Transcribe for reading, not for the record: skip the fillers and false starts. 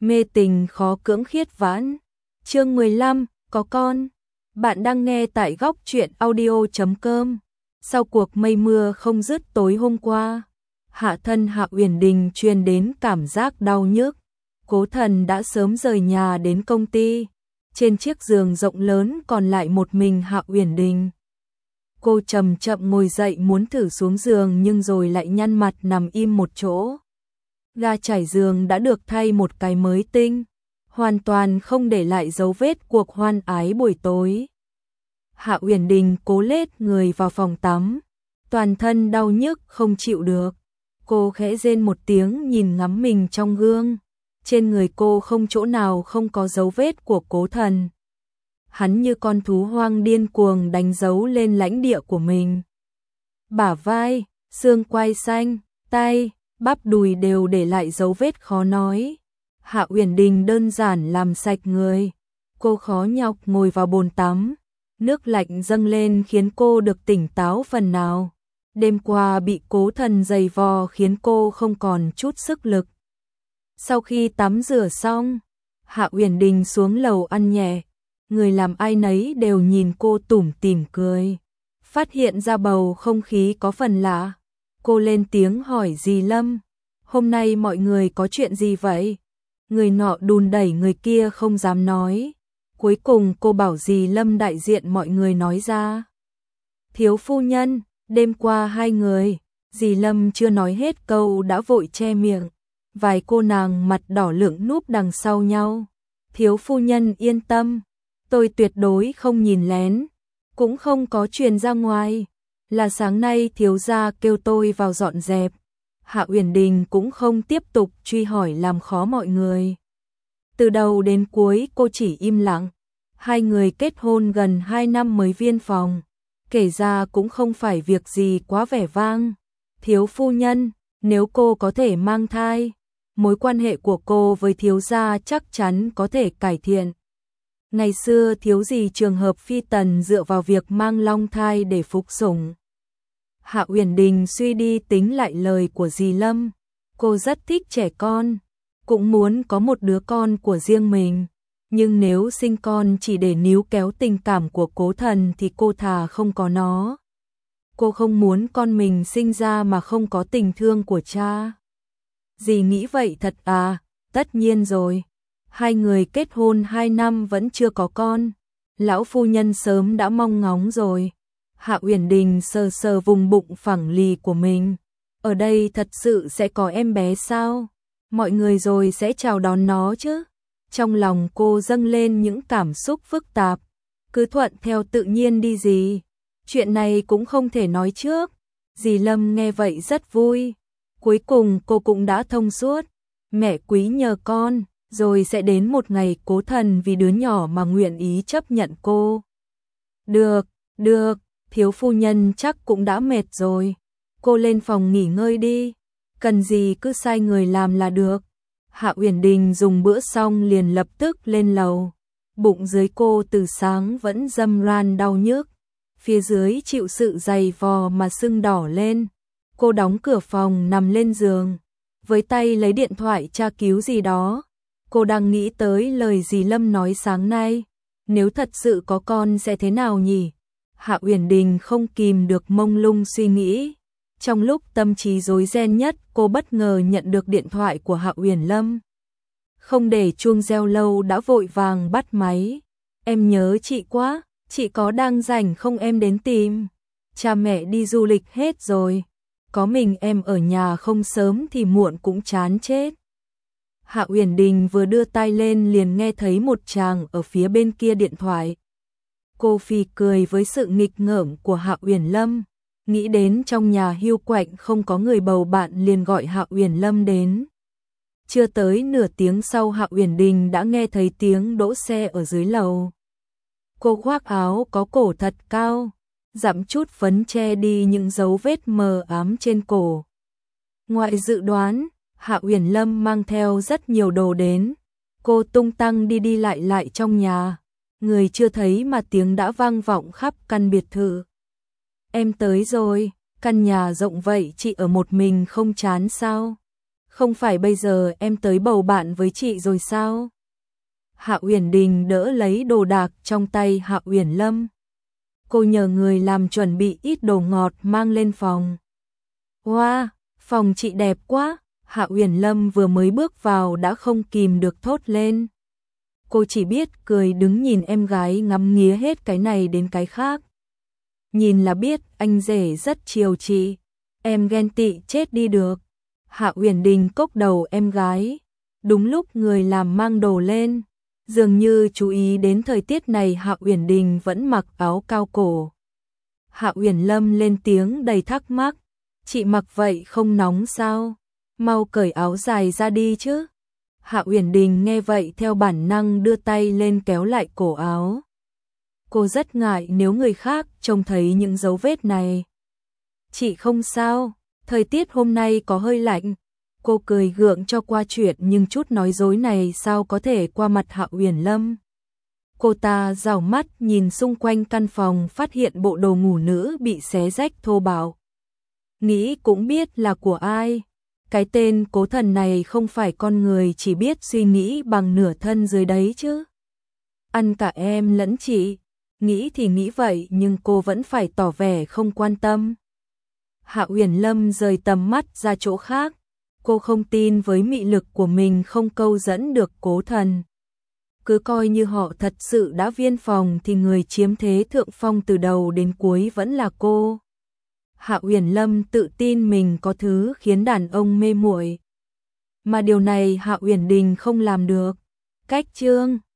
Mê tình khó cưỡng khiết vãn. Chương 15, có con. Bạn đang nghe tại góc truyện audio.com. Sau cuộc mây mưa không dứt tối hôm qua, hạ thân Hạ Uyển Đình truyền đến cảm giác đau nhức. Cố Thần đã sớm rời nhà đến công ty. Trên chiếc giường rộng lớn còn lại một mình Hạ Uyển Đình. Cô chậm chậm ngồi dậy muốn thử xuống giường nhưng rồi lại nhăn mặt nằm im một chỗ. Ga trải giường đã được thay một cái mới tinh, hoàn toàn không để lại dấu vết cuộc hoan ái buổi tối. Hạ Uyển Đình cố lết người vào phòng tắm, toàn thân đau nhức không chịu được. Cô khẽ rên một tiếng nhìn ngắm mình trong gương. Trên người cô không chỗ nào không có dấu vết của Cố Thần. Hắn như con thú hoang điên cuồng đánh dấu lên lãnh địa của mình. Bả vai, xương quai xanh, tay, bắp đùi đều để lại dấu vết khó nói. Hạ Uyển Đình đơn giản làm sạch người. Cô khó nhọc ngồi vào bồn tắm. Nước lạnh dâng lên khiến cô được tỉnh táo phần nào. Đêm qua bị Cố Thần giày vò khiến cô không còn chút sức lực. Sau khi tắm rửa xong, Hạ Uyển Đình xuống lầu ăn nhẹ. Người làm ai nấy đều nhìn cô tủm tỉm cười. Phát hiện ra bầu không khí có phần lạ. Cô lên tiếng hỏi dì Lâm. Hôm nay mọi người có chuyện gì vậy? Người nọ đùn đẩy người kia không dám nói. Cuối cùng cô bảo dì Lâm đại diện mọi người nói ra. Thiếu phu nhân, đêm qua hai người. Dì Lâm chưa nói hết câu đã vội che miệng. Vài cô nàng mặt đỏ lửng núp đằng sau nhau. Thiếu phu nhân yên tâm. Tôi tuyệt đối không nhìn lén. Cũng không có truyền ra ngoài. Là sáng nay thiếu gia kêu tôi vào dọn dẹp. Hạ Uyển Đình cũng không tiếp tục truy hỏi làm khó mọi người. Từ đầu đến cuối cô chỉ im lặng. Hai người kết hôn gần 2 năm mới viên phòng. Kể ra cũng không phải việc gì quá vẻ vang. Thiếu phu nhân, nếu cô có thể mang thai, mối quan hệ của cô với thiếu gia chắc chắn có thể cải thiện. Ngày xưa thiếu gì trường hợp phi tần dựa vào việc mang long thai để phục sủng. Hạ Uyển Đình suy đi tính lại lời của dì Lâm. Cô rất thích trẻ con, cũng muốn có một đứa con của riêng mình. Nhưng nếu sinh con chỉ để níu kéo tình cảm của Cố Thần thì cô thà không có nó. Cô không muốn con mình sinh ra mà không có tình thương của cha. Dì nghĩ vậy thật à? Tất nhiên rồi. Hai người kết hôn 2 năm vẫn chưa có con. Lão phu nhân sớm đã mong ngóng rồi. Hạ Uyển Đình sờ sờ vùng bụng phẳng lì của mình. Ở đây thật sự sẽ có em bé sao? Mọi người rồi sẽ chào đón nó chứ? Trong lòng cô dâng lên những cảm xúc phức tạp. Cứ thuận theo tự nhiên đi dì. Chuyện này cũng không thể nói trước. Dì Lâm nghe vậy rất vui. Cuối cùng cô cũng đã thông suốt. Mẹ quý nhờ con, rồi sẽ đến một ngày Cố Thần vì đứa nhỏ mà nguyện ý chấp nhận cô. Được, được, thiếu phu nhân chắc cũng đã mệt rồi. Cô lên phòng nghỉ ngơi đi. Cần gì cứ sai người làm là được. Hạ Uyển Đình dùng bữa xong liền lập tức lên lầu. Bụng dưới cô từ sáng vẫn râm ran đau nhức. Phía dưới chịu sự giày vò mà sưng đỏ lên. Cô đóng cửa phòng nằm lên giường. Với tay lấy điện thoại tra cứu gì đó. Cô đang nghĩ tới lời dì Lâm nói sáng nay. Nếu thật sự có con sẽ thế nào nhỉ? Hạ Uyển Đình không kìm được mông lung suy nghĩ. Trong lúc tâm trí rối ren nhất, cô bất ngờ nhận được điện thoại của Hạ Uyển Lâm. Không để chuông reo lâu đã vội vàng bắt máy. Em nhớ chị quá, chị có đang rảnh không em đến tìm? Cha mẹ đi du lịch hết rồi. Có mình em ở nhà không sớm thì muộn cũng chán chết. Hạ Uyển Đình vừa đưa tay lên liền nghe thấy một chàng ở phía bên kia điện thoại. Cô phì cười với sự nghịch ngợm của Hạ Uyển Lâm. Nghĩ đến trong nhà hiu quạnh không có người bầu bạn liền gọi Hạ Uyển Lâm đến. Chưa tới nửa tiếng sau Hạ Uyển Đình đã nghe thấy tiếng đỗ xe ở dưới lầu. Cô khoác áo có cổ thật cao, dặm chút phấn che đi những dấu vết mờ ám trên cổ. Ngoài dự đoán, Hạ Uyển Lâm mang theo rất nhiều đồ đến. Cô tung tăng đi đi lại lại trong nhà. Người chưa thấy mà tiếng đã vang vọng khắp căn biệt thự. Em tới rồi, căn nhà rộng vậy chị ở một mình không chán sao? Không phải bây giờ em tới bầu bạn với chị rồi sao? Hạ Uyển Đình đỡ lấy đồ đạc trong tay Hạ Uyển Lâm. Cô nhờ người làm chuẩn bị ít đồ ngọt mang lên phòng. Wow, phòng chị đẹp quá. Hạ Uyển Lâm vừa mới bước vào đã không kìm được thốt lên. Cô chỉ biết cười đứng nhìn em gái ngắm nghía hết cái này đến cái khác. Nhìn là biết anh rể rất chiều chị. Em ghen tị chết đi được. Hạ Uyển Đình cốc đầu em gái. Đúng lúc người làm mang đồ lên. Dường như chú ý đến thời tiết này, Hạ Uyển Đình vẫn mặc áo cao cổ. Hạ Uyển Lâm lên tiếng đầy thắc mắc. Chị mặc vậy không nóng sao? Mau cởi áo dài ra đi chứ. Hạ Uyển Đình nghe vậy theo bản năng đưa tay lên kéo lại cổ áo. Cô rất ngại nếu người khác trông thấy những dấu vết này. Chị không sao, thời tiết hôm nay có hơi lạnh. Cô cười gượng cho qua chuyện, nhưng chút nói dối này sao có thể qua mặt Hạ Uyển Lâm. Cô ta rảo mắt nhìn xung quanh căn phòng, phát hiện bộ đồ ngủ nữ bị xé rách thô bạo. Nghĩ cũng biết là của ai. Cái tên Cố Thần này không phải con người chỉ biết suy nghĩ bằng nửa thân dưới đấy chứ. Ăn cả em lẫn chị. Nghĩ thì nghĩ vậy nhưng cô vẫn phải tỏ vẻ không quan tâm. Hạ Uyển Lâm rời tầm mắt ra chỗ khác. Cô không tin với mị lực của mình không câu dẫn được Cố Thần. Cứ coi như họ thật sự đã viên phòng thì người chiếm thế thượng phong từ đầu đến cuối vẫn là cô. Hạ Uyển Lâm tự tin mình có thứ khiến đàn ông mê muội. Mà điều này Hạ Uyển Đình không làm được. Cách chương